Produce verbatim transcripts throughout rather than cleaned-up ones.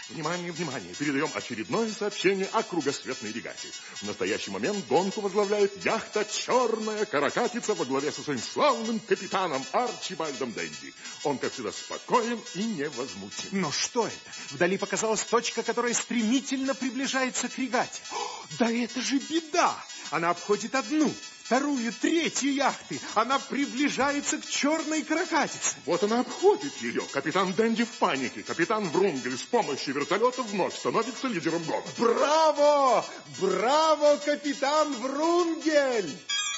Внимание, внимание! Передаем очередное сообщение о кругосветной регате. В настоящий момент гонку возглавляет яхта «Черная каракатица» во главе со своим славным капитаном Арчибальдом Денди. Он, как всегда, спокоен и невозмутим. Но что это? Вдали показалась точка, которая стремительно приближается к регате. О, да это же беда! Она обходит одну, вторую, третью яхты. Она приближается к «Черной каракатице». Вот она обходит ее. Капитан Денди в панике. Капитан Врунгель с помощью вертолета вновь становится лидером гонки. Браво! Браво, капитан Врунгель!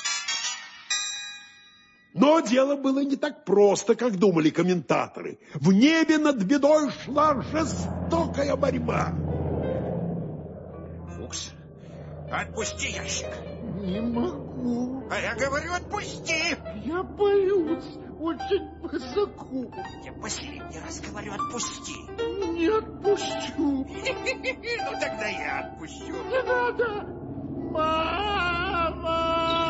Но дело было не так просто, как думали комментаторы. В небе над бедой шла жестокая борьба. Фукс, отпусти ящик. Не могу. А я говорю, отпусти. Я боюсь. Очень высоко. Я последний раз говорю, отпусти. Не отпущу. Ну, тогда я отпущу. Не надо. Мама!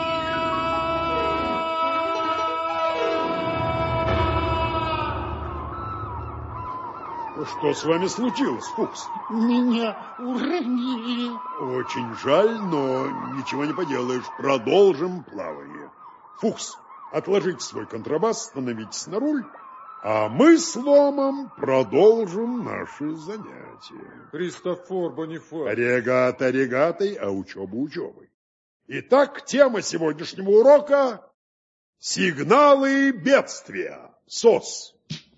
Что с вами случилось, Фукс? Меня уронили. Очень жаль, но ничего не поделаешь. Продолжим плавание. Фукс, отложите свой контрабас, становитесь на руль, а мы с Ломом продолжим наши занятия. Христофор Бонифат. Регата регатой, а учеба учебой. Итак, тема сегодняшнего урока – сигналы бедствия. СОС.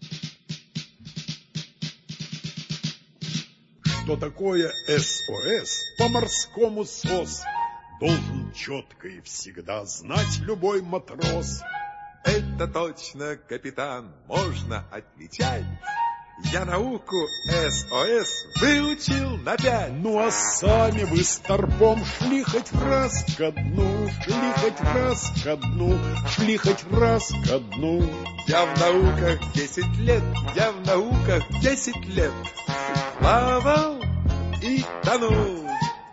Что такое СОС? По-морскому СОС должен четко и всегда знать любой матрос. Это точно, капитан, можно отвечать. Я науку СОС выучил на пять. Ну а сами вы с торпом шли хоть раз ко дну, шли хоть раз ко дну, шли хоть раз ко дну. Я в науках десять лет, я в науках десять лет плавал и тонул.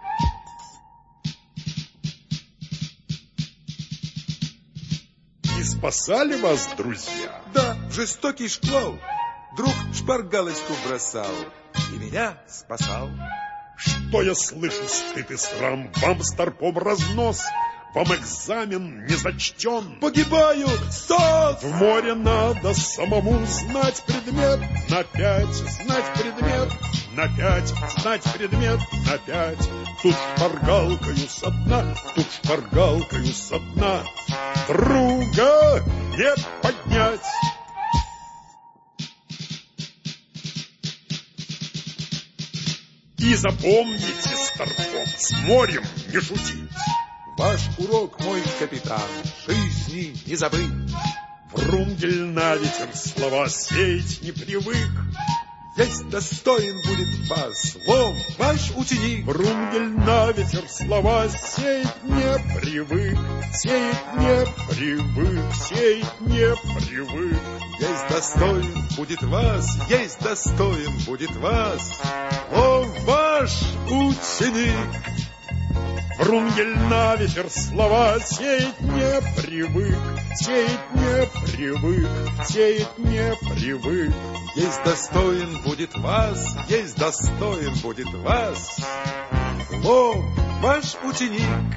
И спасали вас, друзья? Да, жестокий шквал. Друг шпаргалочку бросал и меня спасал. Что я слышу, стыд и срам, вам с торпом разнос, вам экзамен не зачтен. Погибаю, СОС! В море надо самому знать предмет на пять, знать предмет на пять, знать предмет на пять. Тут шпаргалкою со дна, тут шпаргалкою со дна друга не поднять. И запомните с торпом, с морем не шутить. Ваш урок, мой капитан, жизни не забыть. Врунгель на ветер слова сеять не привык. Есть достоин будет вас, Лом, ваш ученик. Врунгель на ветер слова сеять не привык, сеять не привык, сеять не привык. Есть достоин будет вас, есть достоин будет вас, Лом, ваш ученик. Врунгель на ветер слова сеять не привык, сеять не привык, сеять не привык. Есть достоин будет вас, есть достоин будет вас, Лом, ваш ученик.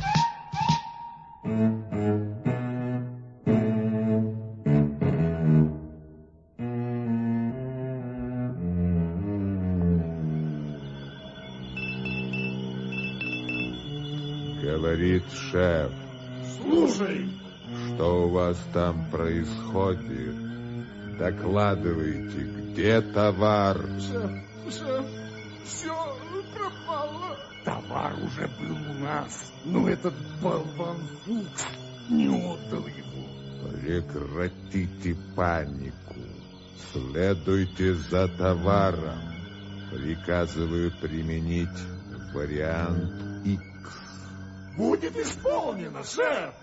Говорит шеф. Слушай. Что у вас там происходит? Докладывайте, где товар? Шеф, шеф, все пропало. Товар уже был у нас, но этот болван Фукс не отдал его. Прекратите панику. Следуйте за товаром. Приказываю применить вариант X. Будет исполнено, шеф!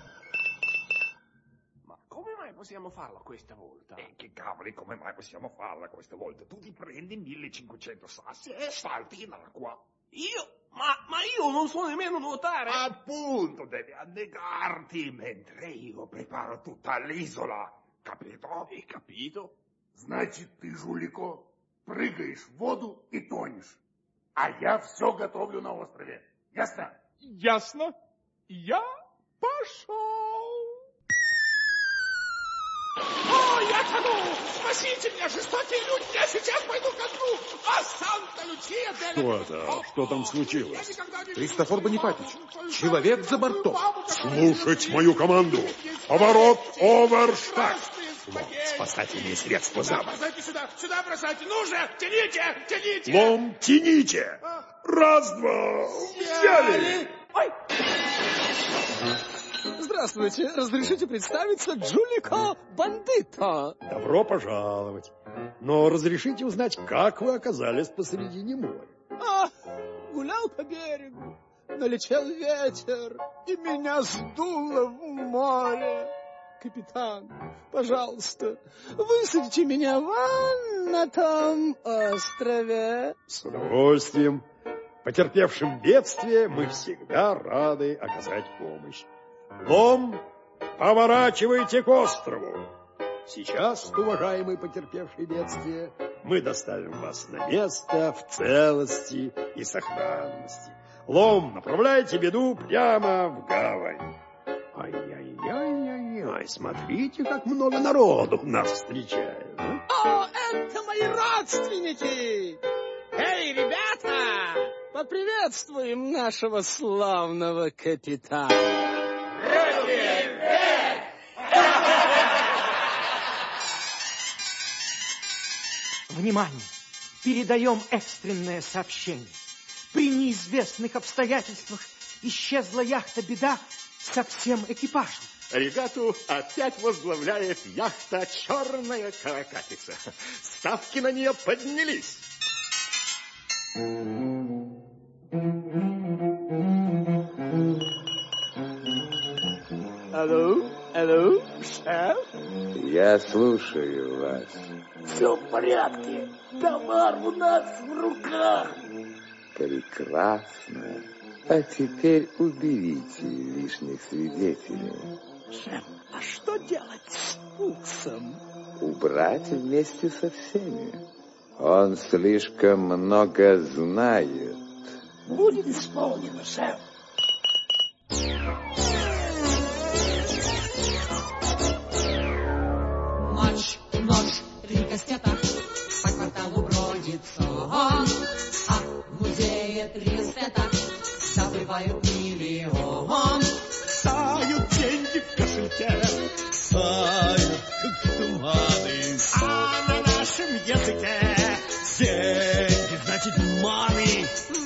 Ma come mai possiamo farlo questa volta? E che cavoli, come mai possiamo farla questa volta? Tu ti prendi millecinquecento sassi e salti in acqua. Io? Ma, ma io non so nemmeno nuotare! Appunto, devi annegarti mentre io preparo tutta l'isola. Capito? Hai capito? Значит, ты, жулико, прыгаешь в воду и тонешь. А я все готовлю на острове. Ясно? Ясно. Я пошел. О, я тону! Спасите меня, жестокие люди! Я сейчас пойду ко дну! А Санта-Лючия... Что это? Что там случилось? Христофор Бонифатич, человек за бортом. Слушать мою команду. Поворот оверштаг. Вот, спасательные средства за борт. Бросайте сюда, сюда бросайте! Ну же, тяните, тяните! Лом, тяните! Раз-два! Взяли! Ой! Здравствуйте, разрешите представиться, Джулико Бандито. Добро пожаловать. Но разрешите узнать, как вы оказались посредине моря? А, гулял по берегу, налетел ветер, и меня сдуло в море. Капитан, пожалуйста, высадите меня вон на том острове. С удовольствием. Потерпевшим бедствие мы всегда рады оказать помощь. Лом, поворачивайте к острову. Сейчас, уважаемый потерпевший бедствие, мы доставим вас на место в целости и сохранности. Лом, направляйте беду прямо в гавань. Ай-яй-яй-яй-яй, смотрите, как много народу нас встречает. А? О, это мои родственники! Эй, ребята, поприветствуем нашего славного капитана. Внимание! Передаем экстренное сообщение. При неизвестных обстоятельствах исчезла яхта «Беда» со всем экипажем. Регату опять возглавляет яхта «Черная каракатица». Ставки на нее поднялись. Алло, алло, шеф? Я слушаю вас. Все в порядке. Товар у нас в руках. Прекрасно. А теперь уберите лишних свидетелей. Шеф, а что делать с Фуксом? Убрать вместе со всеми. Он слишком много знает. Будет исполнено, шеф. Ночь, ночь, три кастета, по кварталу бродит сон, а в музее три эстета добывают миллион. Тают деньги в кошельке, тают, как туманы, а на нашем языке деньги, значит, маны.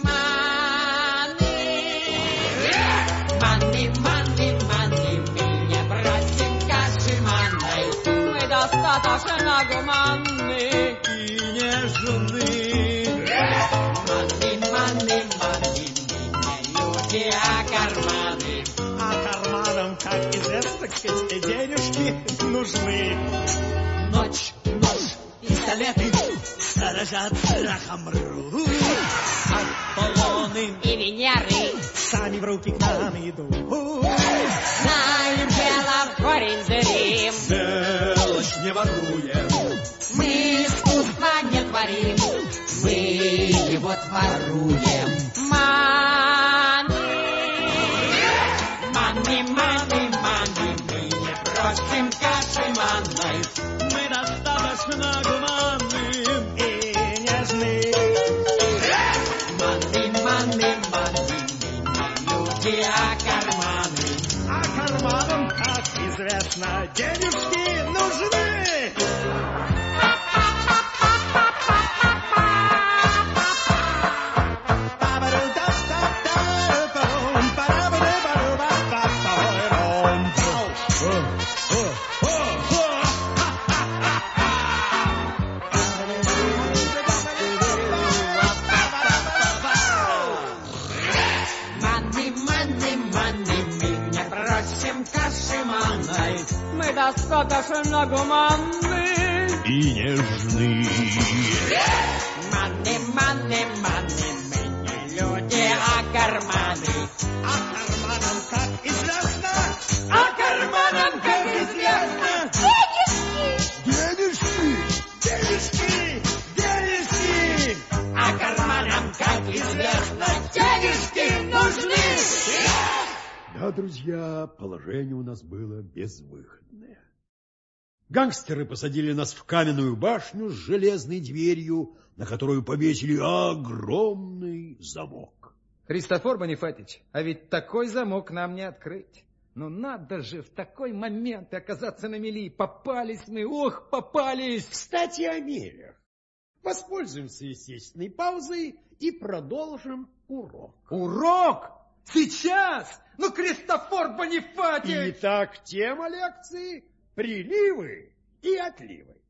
Маны, маны, маны, мы не бросим каши маной, мы достаточно гуманны И нежны. Маны, маны, маны, мы не люди, а карманы. А карманам, как известно, кстати, денежки нужны. Ночь, ночь, пистолеты сторожат страхом ру. Аполлоны и Венеры сами в руки к нам идут. знаем дело в корень зрим. Мелочь не воруем, Мы искусства не творим, мы его творуем. Маны, маны, маны, маны, мы не просим каши манной. мы достаточно гуманны и нежны. Маны, маны, маны, мы не люди, а карманы. А карманам, как известно, денежки нужны. Маны, маны, маны, мы не просим каши манной. Мы достаточно гуманны И нежны. Маны, маны, маны, мы не люди, а карманы. А карманам, как известно, А карманам, как известно, денежки, денежки, денежки. Да, друзья, положение у нас было безвыходное. Гангстеры посадили нас в каменную башню с железной дверью, на которую повесили огромный замок. Христофор Бонифатич, а ведь такой замок нам не открыть. Ну надо же в такой момент оказаться на мели. Попались мы, ох, попались. Кстати, о мелях. Воспользуемся естественной паузой и продолжим урок. Урок? Сейчас? Ну, Христофор Бонифатич! Итак, тема лекции — приливы и отливы.